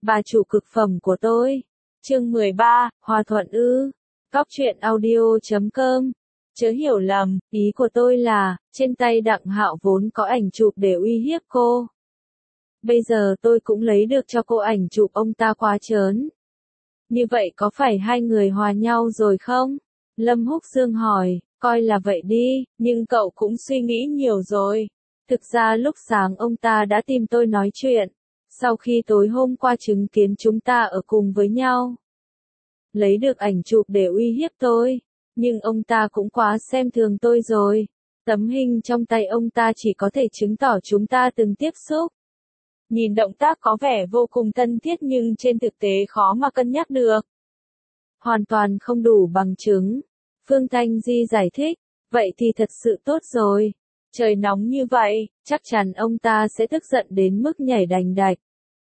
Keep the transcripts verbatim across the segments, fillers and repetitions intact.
bà chủ cực phẩm của tôi. Chương mười ba, Hòa thuận ư? Góc truyện audio chấm com. Chớ hiểu lầm, ý của tôi là, trên tay Đặng Hạo vốn có ảnh chụp để uy hiếp cô. Bây giờ tôi cũng lấy được cho cô ảnh chụp ông ta quá trớn. Như vậy có phải hai người hòa nhau rồi không? Lâm Húc Dương hỏi, coi là vậy đi, nhưng cậu cũng suy nghĩ nhiều rồi. Thực ra lúc sáng ông ta đã tìm tôi nói chuyện, sau khi tối hôm qua chứng kiến chúng ta ở cùng với nhau. Lấy được ảnh chụp để uy hiếp tôi, nhưng ông ta cũng quá xem thường tôi rồi. Tấm hình trong tay ông ta chỉ có thể chứng tỏ chúng ta từng tiếp xúc. Nhìn động tác có vẻ vô cùng thân thiết nhưng trên thực tế khó mà cân nhắc được. Hoàn toàn không đủ bằng chứng. Phương Thanh Di giải thích, vậy thì thật sự tốt rồi. Trời nóng như vậy, chắc chắn ông ta sẽ tức giận đến mức nhảy đành đạch.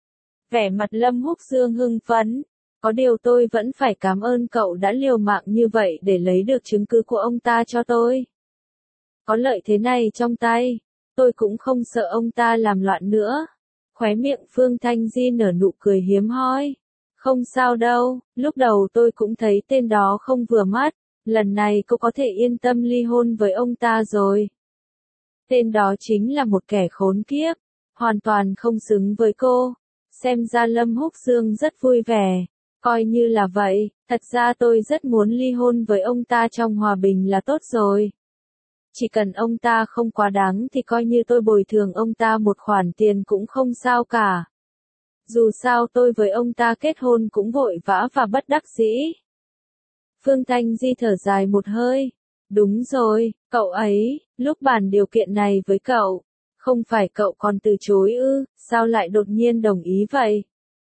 Vẻ mặt Lâm Húc Dương hưng phấn. Có điều tôi vẫn phải cảm ơn cậu đã liều mạng như vậy để lấy được chứng cứ của ông ta cho tôi. Có lợi thế này trong tay, tôi cũng không sợ ông ta làm loạn nữa. Khóe miệng Phương Thanh Di nở nụ cười hiếm hoi. Không sao đâu, lúc đầu tôi cũng thấy tên đó không vừa mắt, lần này cô có thể yên tâm ly hôn với ông ta rồi. Tên đó chính là một kẻ khốn kiếp, hoàn toàn không xứng với cô. Xem ra Lâm Húc Dương rất vui vẻ. Coi như là vậy, thật ra tôi rất muốn ly hôn với ông ta trong hòa bình là tốt rồi. Chỉ cần ông ta không quá đáng thì coi như tôi bồi thường ông ta một khoản tiền cũng không sao cả. Dù sao tôi với ông ta kết hôn cũng vội vã và bất đắc dĩ. Phương Thanh Di thở dài một hơi. Đúng rồi, cậu ấy, lúc bàn điều kiện này với cậu, không phải cậu còn từ chối ư, sao lại đột nhiên đồng ý vậy?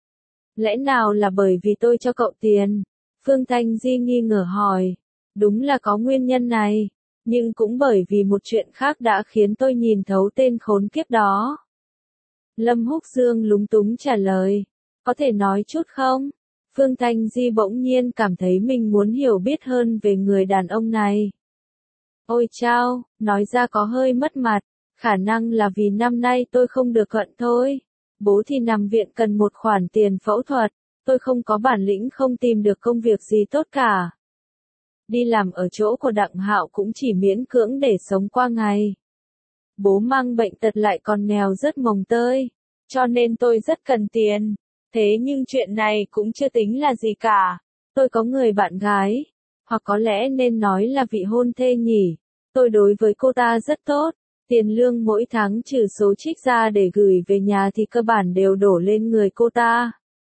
Lẽ nào là bởi vì tôi cho cậu tiền? Phương Thanh Di nghi ngờ hỏi. Đúng là có nguyên nhân này, nhưng cũng bởi vì một chuyện khác đã khiến tôi nhìn thấu tên khốn kiếp đó. Lâm Húc Dương lúng túng trả lời. Có thể nói chút không? Phương Thanh Di bỗng nhiên cảm thấy mình muốn hiểu biết hơn về người đàn ông này. Ôi chao, nói ra có hơi mất mặt, khả năng là vì năm nay tôi không được cận thôi. Bố thì nằm viện cần một khoản tiền phẫu thuật, tôi không có bản lĩnh không tìm được công việc gì tốt cả. Đi làm ở chỗ của Đặng Hạo cũng chỉ miễn cưỡng để sống qua ngày. Bố mang bệnh tật lại còn nghèo rất mồng tơi, cho nên tôi rất cần tiền. Thế nhưng chuyện này cũng chưa tính là gì cả. Tôi có người bạn gái, hoặc có lẽ nên nói là vị hôn thê nhỉ. Tôi đối với cô ta rất tốt. Tiền lương mỗi tháng trừ số trích ra để gửi về nhà thì cơ bản đều đổ lên người cô ta.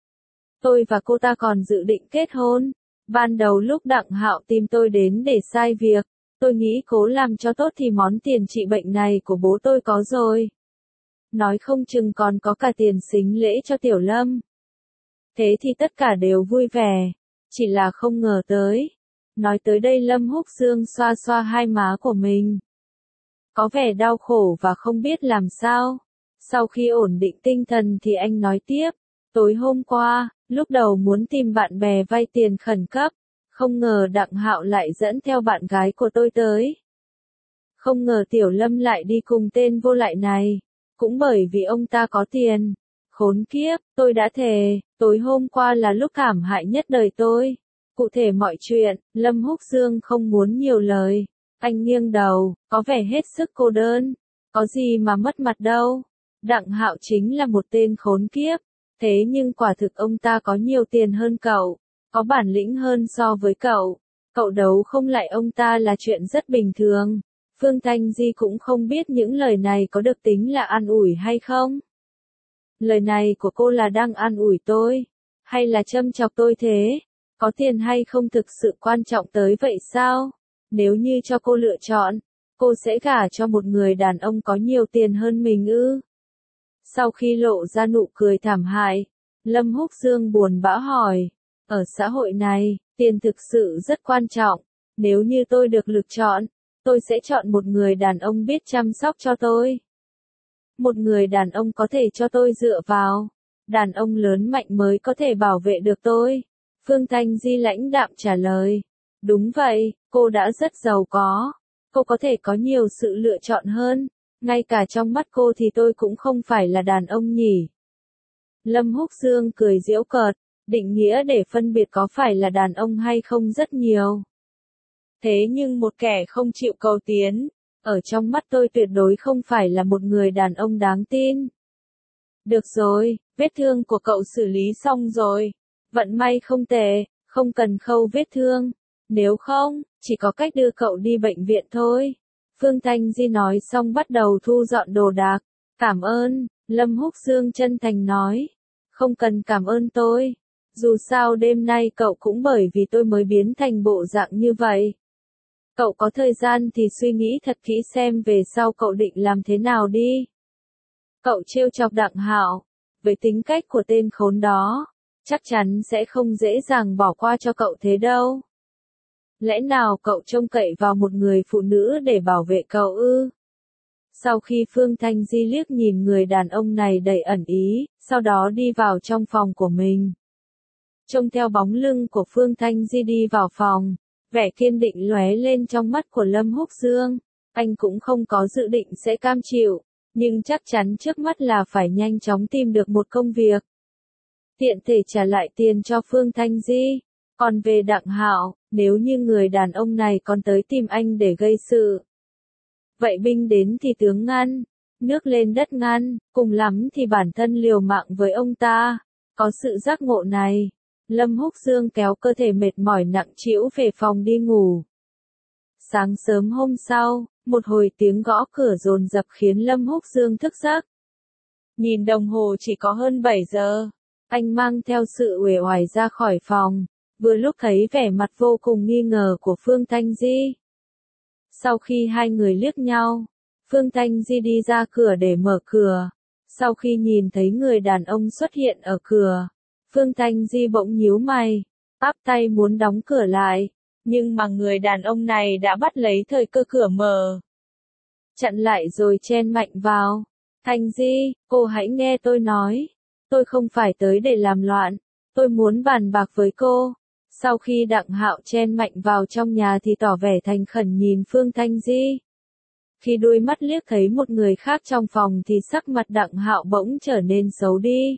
Tôi và cô ta còn dự định kết hôn. Ban đầu lúc Đặng Hạo tìm tôi đến để sai việc, tôi nghĩ cố làm cho tốt thì món tiền trị bệnh này của bố tôi có rồi. Nói không chừng còn có cả tiền sính lễ cho Tiểu Lâm. Thế thì tất cả đều vui vẻ, chỉ là không ngờ tới. Nói tới đây Lâm Húc Dương xoa xoa hai má của mình. Có vẻ đau khổ và không biết làm sao. Sau khi ổn định tinh thần thì anh nói tiếp. Tối hôm qua, lúc đầu muốn tìm bạn bè vay tiền khẩn cấp. Không ngờ Đặng Hạo lại dẫn theo bạn gái của tôi tới. Không ngờ Tiểu Lâm lại đi cùng tên vô lại này. Cũng bởi vì ông ta có tiền. Khốn kiếp, tôi đã thề, tối hôm qua là lúc thảm hại nhất đời tôi. Cụ thể mọi chuyện, Lâm Húc Dương không muốn nhiều lời. Anh nghiêng đầu, có vẻ hết sức cô đơn. Có gì mà mất mặt đâu. Đặng Hạo chính là một tên khốn kiếp. Thế nhưng quả thực ông ta có nhiều tiền hơn cậu. Có bản lĩnh hơn so với cậu. Cậu đấu không lại ông ta là chuyện rất bình thường. Phương Thanh Di cũng không biết những lời này có được tính là an ủi hay không. Lời này của cô là đang an ủi tôi. Hay là châm chọc tôi thế? Có tiền hay không thực sự quan trọng tới vậy sao? Nếu như cho cô lựa chọn, cô sẽ gả cho một người đàn ông có nhiều tiền hơn mình ư? Sau khi lộ ra nụ cười thảm hại, Lâm Húc Dương buồn bã hỏi, ở xã hội này, tiền thực sự rất quan trọng. Nếu như tôi được lựa chọn, tôi sẽ chọn một người đàn ông biết chăm sóc cho tôi. Một người đàn ông có thể cho tôi dựa vào. Đàn ông lớn mạnh mới có thể bảo vệ được tôi. Phương Thanh Di lãnh đạm trả lời. Đúng vậy, cô đã rất giàu có. Cô có thể có nhiều sự lựa chọn hơn. Ngay cả trong mắt cô thì tôi cũng không phải là đàn ông nhỉ. Lâm Húc Dương cười giễu cợt, định nghĩa để phân biệt có phải là đàn ông hay không rất nhiều. Thế nhưng một kẻ không chịu cầu tiến, ở trong mắt tôi tuyệt đối không phải là một người đàn ông đáng tin. Được rồi, vết thương của cậu xử lý xong rồi. Vận may không tệ, không cần khâu vết thương. Nếu không, chỉ có cách đưa cậu đi bệnh viện thôi. Phương Thanh Di nói xong bắt đầu thu dọn đồ đạc. Cảm ơn, Lâm Húc Dương chân thành nói. Không cần cảm ơn tôi. Dù sao đêm nay cậu cũng bởi vì tôi mới biến thành bộ dạng như vậy. Cậu có thời gian thì suy nghĩ thật kỹ xem về sau cậu định làm thế nào đi. Cậu trêu chọc Đặng Hạo, với tính cách của tên khốn đó, chắc chắn sẽ không dễ dàng bỏ qua cho cậu thế đâu. Lẽ nào cậu trông cậy vào một người phụ nữ để bảo vệ cậu ư? Sau khi Phương Thanh Di liếc nhìn người đàn ông này đầy ẩn ý, sau đó đi vào trong phòng của mình. Trông theo bóng lưng của Phương Thanh Di đi vào phòng, vẻ kiên định lóe lên trong mắt của Lâm Húc Dương. Anh cũng không có dự định sẽ cam chịu, nhưng chắc chắn trước mắt là phải nhanh chóng tìm được một công việc. Tiện thể trả lại tiền cho Phương Thanh Di. Còn về Đặng Hạo, nếu như người đàn ông này còn tới tìm anh để gây sự, vậy binh đến thì tướng ngăn, nước lên đất ngăn, cùng lắm thì bản thân liều mạng với ông ta. Có sự giác ngộ này, Lâm Húc Dương kéo cơ thể mệt mỏi nặng trĩu về phòng đi ngủ. Sáng sớm hôm sau, một hồi tiếng gõ cửa dồn dập khiến Lâm Húc Dương thức giấc. Nhìn đồng hồ chỉ có hơn bảy giờ, anh mang theo sự uể oải ra khỏi phòng, vừa lúc thấy vẻ mặt vô cùng nghi ngờ của Phương Thanh Di. Sau khi hai người liếc nhau, Phương Thanh Di đi ra cửa để mở cửa. Sau khi nhìn thấy người đàn ông xuất hiện ở cửa, Phương Thanh Di bỗng nhíu mày, áp tay muốn đóng cửa lại, nhưng mà người đàn ông này đã bắt lấy thời cơ cửa mở, chặn lại rồi chen mạnh vào. Thanh Di, cô hãy nghe tôi nói, tôi không phải tới để làm loạn, tôi muốn bàn bạc với cô. Sau khi Đặng Hạo chen mạnh vào trong nhà thì tỏ vẻ thành khẩn nhìn Phương Thanh Di. Khi đôi mắt liếc thấy một người khác trong phòng thì sắc mặt Đặng Hạo bỗng trở nên xấu đi.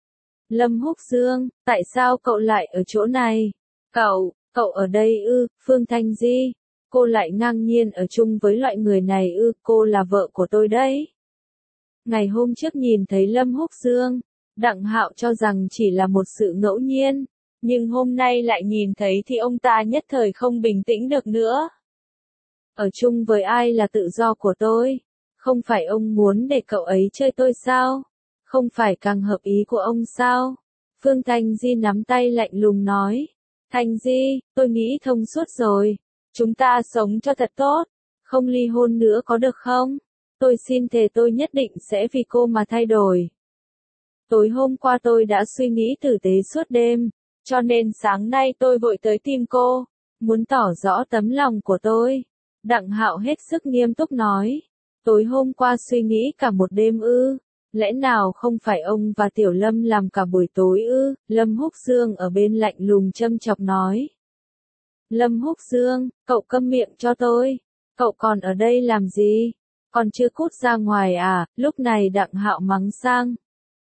Lâm Húc Dương, tại sao cậu lại ở chỗ này? Cậu, cậu ở đây ư? Phương Thanh Di, cô lại ngang nhiên ở chung với loại người này ư? Cô là vợ của tôi đấy. Ngày hôm trước nhìn thấy Lâm Húc Dương, Đặng Hạo cho rằng chỉ là một sự ngẫu nhiên, nhưng hôm nay lại nhìn thấy thì ông ta nhất thời không bình tĩnh được nữa. Ở chung với ai là tự do của tôi, không phải ông muốn để cậu ấy chơi tôi sao? Không phải càng hợp ý của ông sao? Phương Thanh Di nắm tay lạnh lùng nói. Thanh Di, tôi nghĩ thông suốt rồi. Chúng ta sống cho thật tốt. Không ly hôn nữa có được không? Tôi xin thề tôi nhất định sẽ vì cô mà thay đổi. Tối hôm qua tôi đã suy nghĩ tử tế suốt đêm, cho nên sáng nay tôi vội tới tìm cô, muốn tỏ rõ tấm lòng của tôi. Đặng Hạo hết sức nghiêm túc nói. Tối hôm qua suy nghĩ cả một đêm ư? Lẽ nào không phải ông và Tiểu Lâm làm cả buổi tối ư? Lâm Húc Dương ở bên lạnh lùng châm chọc nói. Lâm Húc Dương, cậu câm miệng cho tôi. Cậu còn ở đây làm gì? Còn chưa cút ra ngoài à? Lúc này Đặng Hạo mắng sang.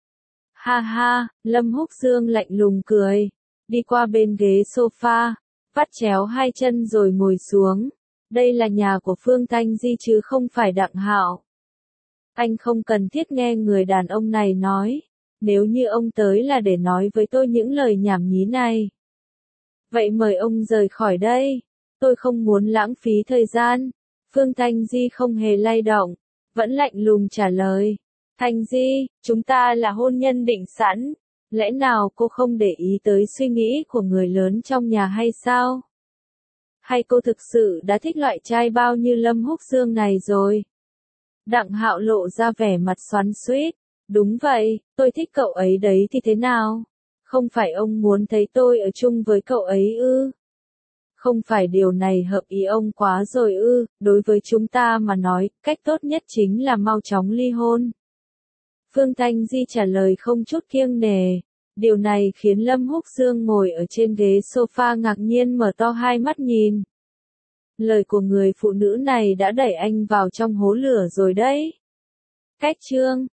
Ha ha, Lâm Húc Dương lạnh lùng cười, đi qua bên ghế sofa, vắt chéo hai chân rồi ngồi xuống. Đây là nhà của Phương Thanh Di chứ không phải Đặng Hạo. Anh không cần thiết nghe người đàn ông này nói, nếu như ông tới là để nói với tôi những lời nhảm nhí này. Vậy mời ông rời khỏi đây, tôi không muốn lãng phí thời gian. Phương Thanh Di không hề lay động, vẫn lạnh lùng trả lời. Thanh Di, chúng ta là hôn nhân định sẵn, lẽ nào cô không để ý tới suy nghĩ của người lớn trong nhà hay sao? Hay cô thực sự đã thích loại trai bao như Lâm Húc Dương này rồi? Đặng Hạo lộ ra vẻ mặt xoắn xuýt. Đúng vậy, tôi thích cậu ấy đấy thì thế nào? Không phải ông muốn thấy tôi ở chung với cậu ấy ư? Không phải điều này hợp ý ông quá rồi ư? Đối với chúng ta mà nói, cách tốt nhất chính là mau chóng ly hôn. Phương Thanh Di trả lời không chút kiêng nể. Điều này khiến Lâm Húc Dương ngồi ở trên ghế sofa ngạc nhiên mở to hai mắt nhìn. Lời của người phụ nữ này đã đẩy anh vào trong hố lửa rồi đấy. Cách chương